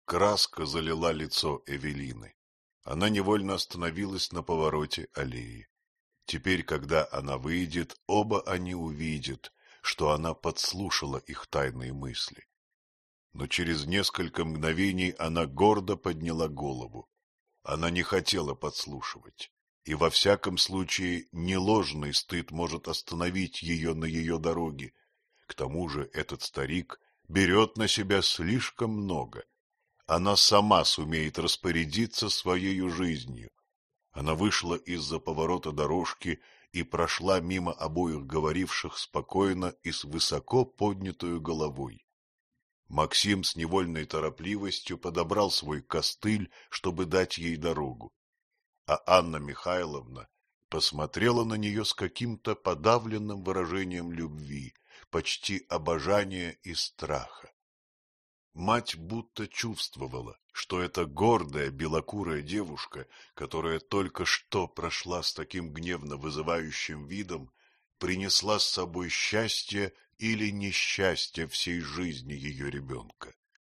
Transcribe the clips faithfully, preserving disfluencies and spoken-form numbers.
Краска залила лицо Эвелины. Она невольно остановилась на повороте аллеи. Теперь, когда она выйдет, оба они увидят, что она подслушала их тайные мысли. Но через несколько мгновений она гордо подняла голову. Она не хотела подслушивать, и во всяком случае не ложный стыд может остановить ее на ее дороге. К тому же этот старик берет на себя слишком много. Она сама сумеет распорядиться своей жизнью. Она вышла из-за поворота дорожки и прошла мимо обоих говоривших спокойно и с высоко поднятую головой. Максим с невольной торопливостью подобрал свой костыль, чтобы дать ей дорогу. А Анна Михайловна посмотрела на нее с каким-то подавленным выражением любви, почти обожания и страха. Мать будто чувствовала, что эта гордая белокурая девушка, которая только что прошла с таким гневно вызывающим видом, принесла с собой счастье или несчастье всей жизни ее ребенка.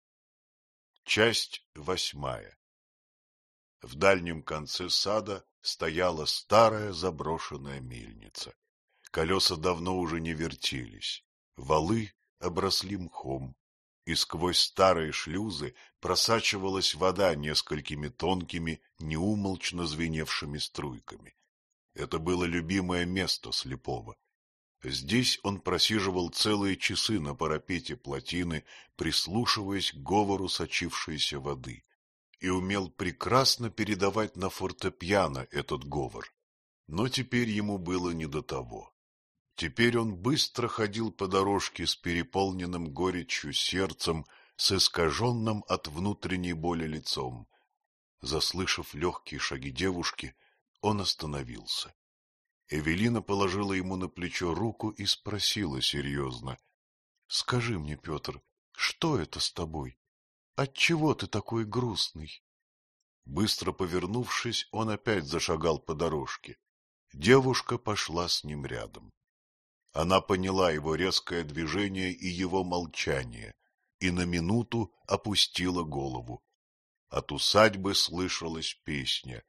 Часть восьмая. В дальнем конце сада стояла старая заброшенная мельница. Колеса давно уже не вертелись, валы обросли мхом, и сквозь старые шлюзы просачивалась вода несколькими тонкими, неумолчно звеневшими струйками. Это было любимое место слепого. Здесь он просиживал целые часы на парапете плотины, прислушиваясь к говору сочившейся воды, и умел прекрасно передавать на фортепиано этот говор. Но теперь ему было не до того. Теперь он быстро ходил по дорожке с переполненным горечью сердцем, с искаженным от внутренней боли лицом. Заслышав легкие шаги девушки, он остановился. Эвелина положила ему на плечо руку и спросила серьезно: — Скажи мне, Петр, что это с тобой? Отчего ты такой грустный? Быстро повернувшись, он опять зашагал по дорожке. Девушка пошла с ним рядом. Она поняла его резкое движение и его молчание, и на минуту опустила голову. От усадьбы слышалась песня: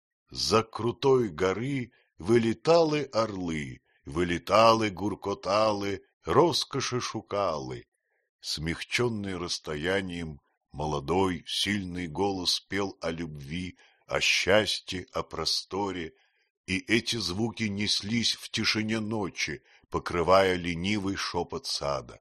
«За крутой горы вылетали орлы, вылетали, гуркотали, роскоши шукали». Смягченный расстоянием, молодой, сильный голос пел о любви, о счастье, о просторе, и эти звуки неслись в тишине ночи, покрывая ленивый шепот сада.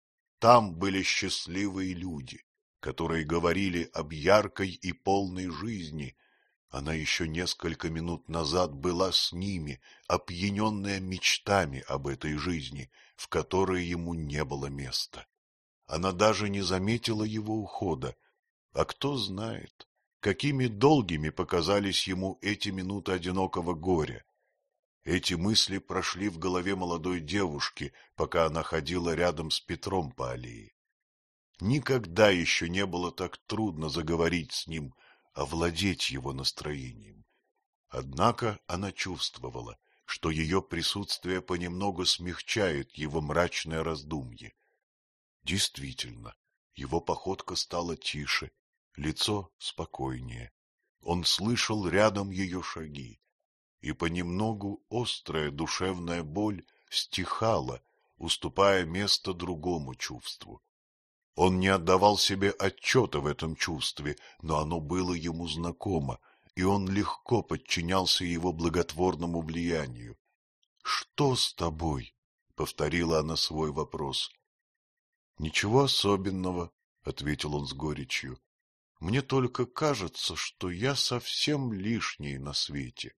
Там были счастливые люди, которые говорили об яркой и полной жизни. Она еще несколько минут назад была с ними, опьяненная мечтами об этой жизни, в которой ему не было места. Она даже не заметила его ухода, а кто знает, какими долгими показались ему эти минуты одинокого горя. Эти мысли прошли в голове молодой девушки, пока она ходила рядом с Петром по аллее. Никогда еще не было так трудно заговорить с ним, овладеть его настроением. Однако она чувствовала, что ее присутствие понемногу смягчает его мрачное раздумье. Действительно, его походка стала тише, лицо спокойнее. Он слышал рядом ее шаги, и понемногу острая душевная боль стихала, уступая место другому чувству. Он не отдавал себе отчета в этом чувстве, но оно было ему знакомо, и он легко подчинялся его благотворному влиянию. — Что с тобой? — повторила она свой вопрос. — Ничего особенного, — ответил он с горечью. — Мне только кажется, что я совсем лишний на свете.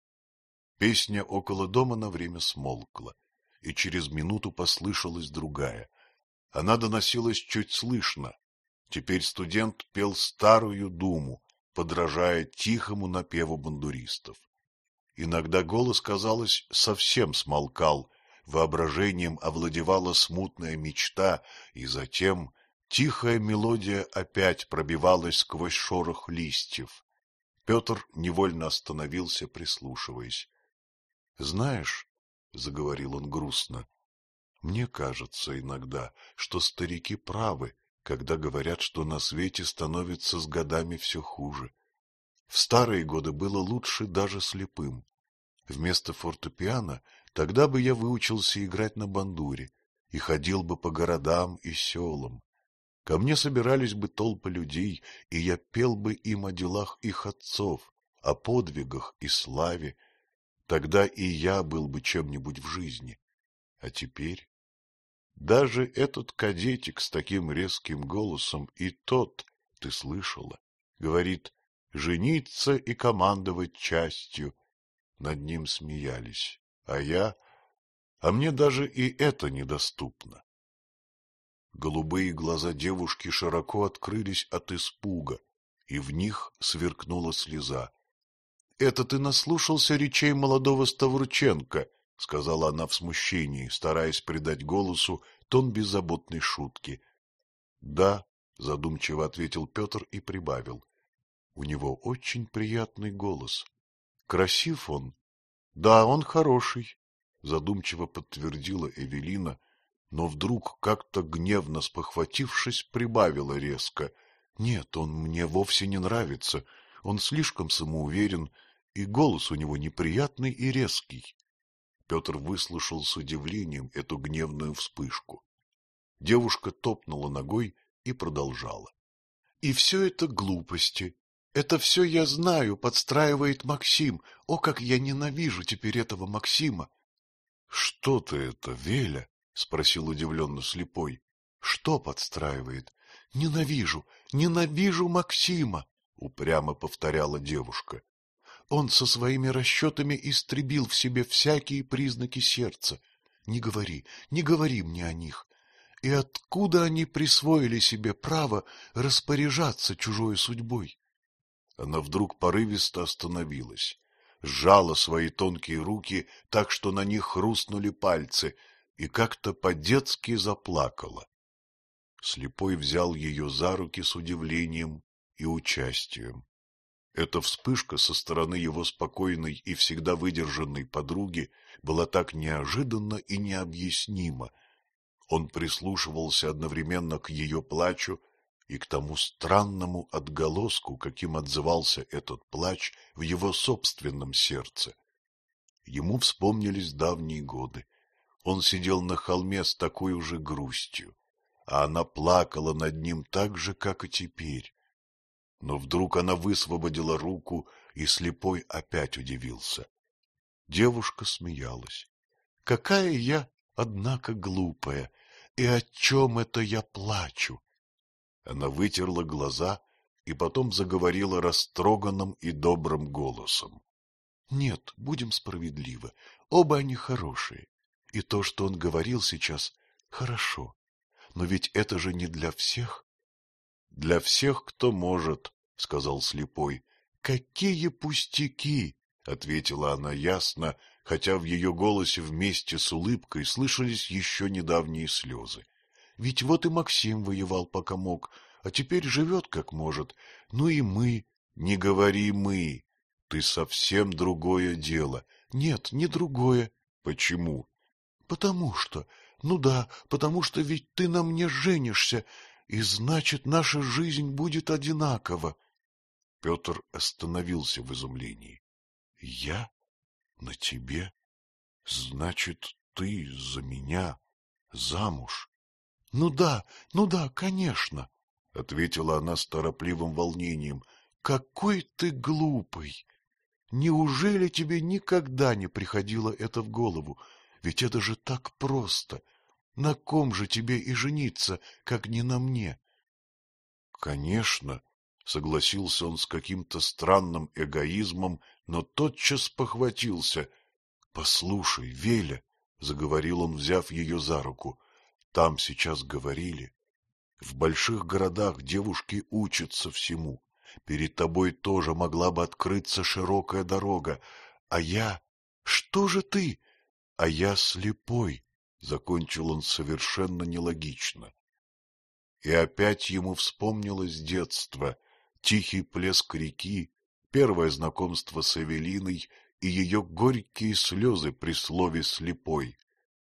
Песня около дома на время смолкла, и через минуту послышалась другая. Она доносилась чуть слышно. Теперь студент пел старую думу, подражая тихому напеву бандуристов. Иногда голос, казалось, совсем смолкал, воображением овладевала смутная мечта, и затем тихая мелодия опять пробивалась сквозь шорох листьев. Петр невольно остановился, прислушиваясь. — Знаешь, — заговорил он грустно, — мне кажется иногда, что старики правы, когда говорят, что на свете становится с годами все хуже. В старые годы было лучше даже слепым. Вместо фортепиано тогда бы я выучился играть на бандуре и ходил бы по городам и селам. Ко мне собирались бы толпы людей, и я пел бы им о делах их отцов, о подвигах и славе. Тогда и я был бы чем-нибудь в жизни. А теперь даже этот кадетик с таким резким голосом, и тот, ты слышала, говорит: жениться и командовать частью. Над ним смеялись, а я... А мне даже и это недоступно. Голубые глаза девушки широко открылись от испуга, и в них сверкнула слеза. — Это ты наслушался речей молодого Ставрученко, — сказала она в смущении, стараясь придать голосу тон беззаботной шутки. — Да, — задумчиво ответил Петр и прибавил. — У него очень приятный голос. Красив он? — Да, он хороший, — задумчиво подтвердила Эвелина, но вдруг, как-то гневно спохватившись, прибавила резко: — Нет, он мне вовсе не нравится, он слишком самоуверен, и голос у него неприятный и резкий. Петр выслушал с удивлением эту гневную вспышку. Девушка топнула ногой и продолжала: — И все это глупости. Это все я знаю, подстраивает Максим. О, как я ненавижу теперь этого Максима! — Что ты это, Веля? — спросил удивленно слепой. — Что подстраивает? — Ненавижу, ненавижу Максима! — упрямо повторяла девушка. Он со своими расчетами истребил в себе всякие признаки сердца. Не говори, не говори мне о них. И откуда они присвоили себе право распоряжаться чужой судьбой? Она вдруг порывисто остановилась, сжала свои тонкие руки так, что на них хрустнули пальцы, и как-то по-детски заплакала. Слепой взял ее за руки с удивлением и участием. Эта вспышка со стороны его спокойной и всегда выдержанной подруги была так неожиданна и необъяснима. Он прислушивался одновременно к ее плачу и к тому странному отголоску, каким отзывался этот плач в его собственном сердце. Ему вспомнились давние годы. Он сидел на холме с такой уже грустью, а она плакала над ним так же, как и теперь. Но вдруг она высвободила руку, и слепой опять удивился. Девушка смеялась. — Какая я, однако, глупая! И о чем это я плачу? Она вытерла глаза и потом заговорила растроганным и добрым голосом. — Нет, будем справедливы, оба они хорошие. И то, что он говорил сейчас, хорошо. Но ведь это же не для всех. — Для всех, кто может, — сказал слепой. — Какие пустяки! — ответила она ясно, хотя в ее голосе вместе с улыбкой слышались еще недавние слезы. — Ведь вот и Максим воевал, пока мог, а теперь живет, как может. Ну и мы... — Не говори «мы». Ты совсем другое дело. — Нет, не другое. — Почему? — Потому что... Ну да, потому что ведь ты на мне женишься, и значит, наша жизнь будет одинакова. Петр остановился в изумлении. — Я? На тебе? Значит, ты за меня замуж? — Ну да, ну да, конечно, — ответила она с торопливым волнением. — Какой ты глупый! Неужели тебе никогда не приходило это в голову? Ведь это же так просто. На ком же тебе и жениться, как не на мне? — Конечно, — согласился он с каким-то странным эгоизмом, но тотчас похватился. — Послушай, Веля, — заговорил он, взяв ее за руку, — там сейчас говорили. В больших городах девушки учатся всему. Перед тобой тоже могла бы открыться широкая дорога. А я... Что же ты? А я слепой, — закончил он совершенно нелогично. И опять ему вспомнилось детство, тихий плеск реки, первое знакомство с Эвелиной и ее горькие слезы при слове «слепой».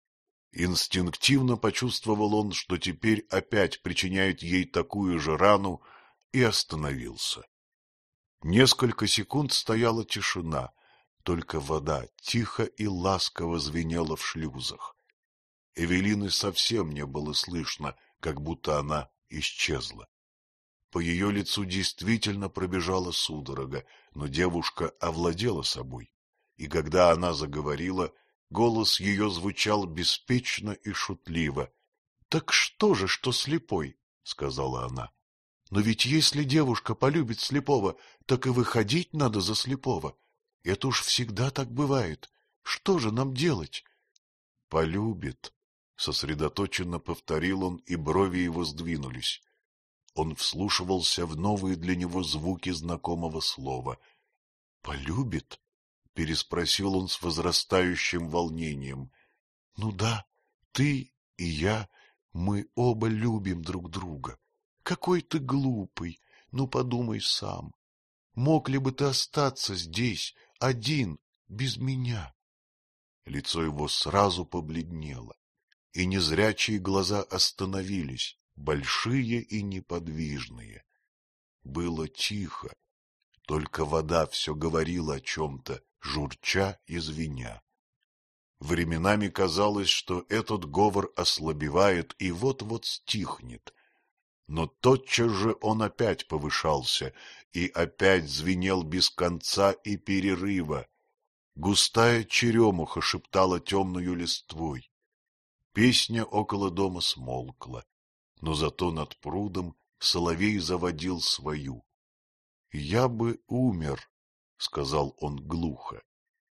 Инстинктивно почувствовал он, что теперь опять причиняет ей такую же рану, и остановился. Несколько секунд стояла тишина, только вода тихо и ласково звенела в шлюзах. Эвелины совсем не было слышно, как будто она исчезла. По ее лицу действительно пробежала судорога, но девушка овладела собой, и когда она заговорила, голос ее звучал беспечно и шутливо. — Так что же, что слепой? — сказала она. — Но ведь если девушка полюбит слепого, так и выходить надо за слепого. Это уж всегда так бывает. Что же нам делать? — Полюбит, — сосредоточенно повторил он, и брови его сдвинулись. Он вслушивался в новые для него звуки знакомого слова. — Полюбит? — переспросил он с возрастающим волнением. — Ну да, ты и я, мы оба любим друг друга. Какой ты глупый, ну подумай сам. Мог ли бы ты остаться здесь, один, без меня? Лицо его сразу побледнело, и незрячие глаза остановились, большие и неподвижные. Было тихо, только вода все говорила о чем-то, журча и звеня. Временами казалось, что этот говор ослабевает и вот-вот стихнет, но тотчас же он опять повышался и опять звенел без конца и перерыва. Густая черемуха шептала темною листвой. Песня около дома смолкла, но зато над прудом соловей заводил свою. — Я бы умер, — сказал он глухо.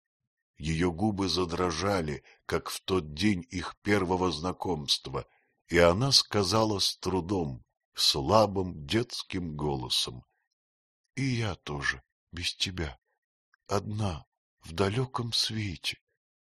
Ее губы задрожали, как в тот день их первого знакомства, и она сказала с трудом, слабым детским голосом: — И я тоже без тебя, одна в далеком свете.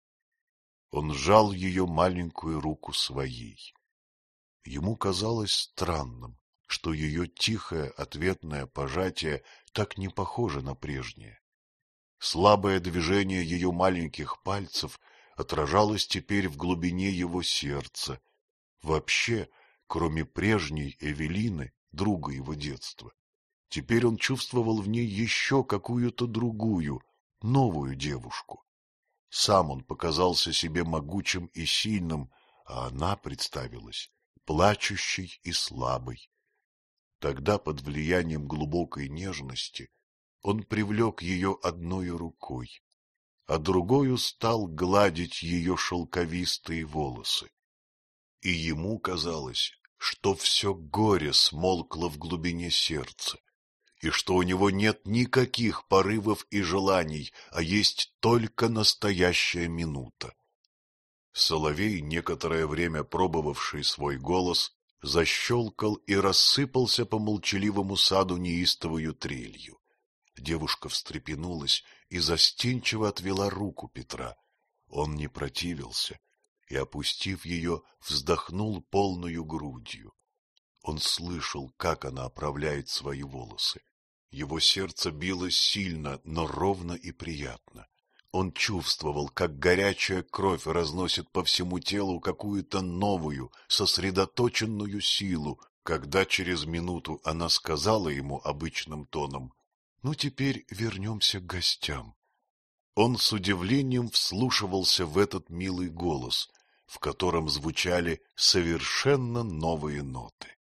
Он сжал ее маленькую руку своей. Ему казалось странным, что ее тихое ответное пожатие так не похоже на прежнее. Слабое движение ее маленьких пальцев отражалось теперь в глубине его сердца. Вообще, кроме прежней Эвелины, друга его детства, теперь он чувствовал в ней еще какую-то другую, новую девушку. Сам он показался себе могучим и сильным, а она представилась плачущей и слабой. Тогда, под влиянием глубокой нежности, он привлек ее одною рукой, а другою стал гладить ее шелковистые волосы. И ему казалось, что все горе смолкло в глубине сердца, и что у него нет никаких порывов и желаний, а есть только настоящая минута. Соловей, некоторое время пробовавший свой голос, защелкал и рассыпался по молчаливому саду неистовою трелью. Девушка встрепенулась и застенчиво отвела руку Петра. Он не противился и, опустив ее, вздохнул полною грудью. Он слышал, как она оправляет свои волосы. Его сердце билось сильно, но ровно и приятно. Он чувствовал, как горячая кровь разносит по всему телу какую-то новую, сосредоточенную силу, когда через минуту она сказала ему обычным тоном: — Ну, теперь вернемся к гостям. Он с удивлением вслушивался в этот милый голос, в котором звучали совершенно новые ноты.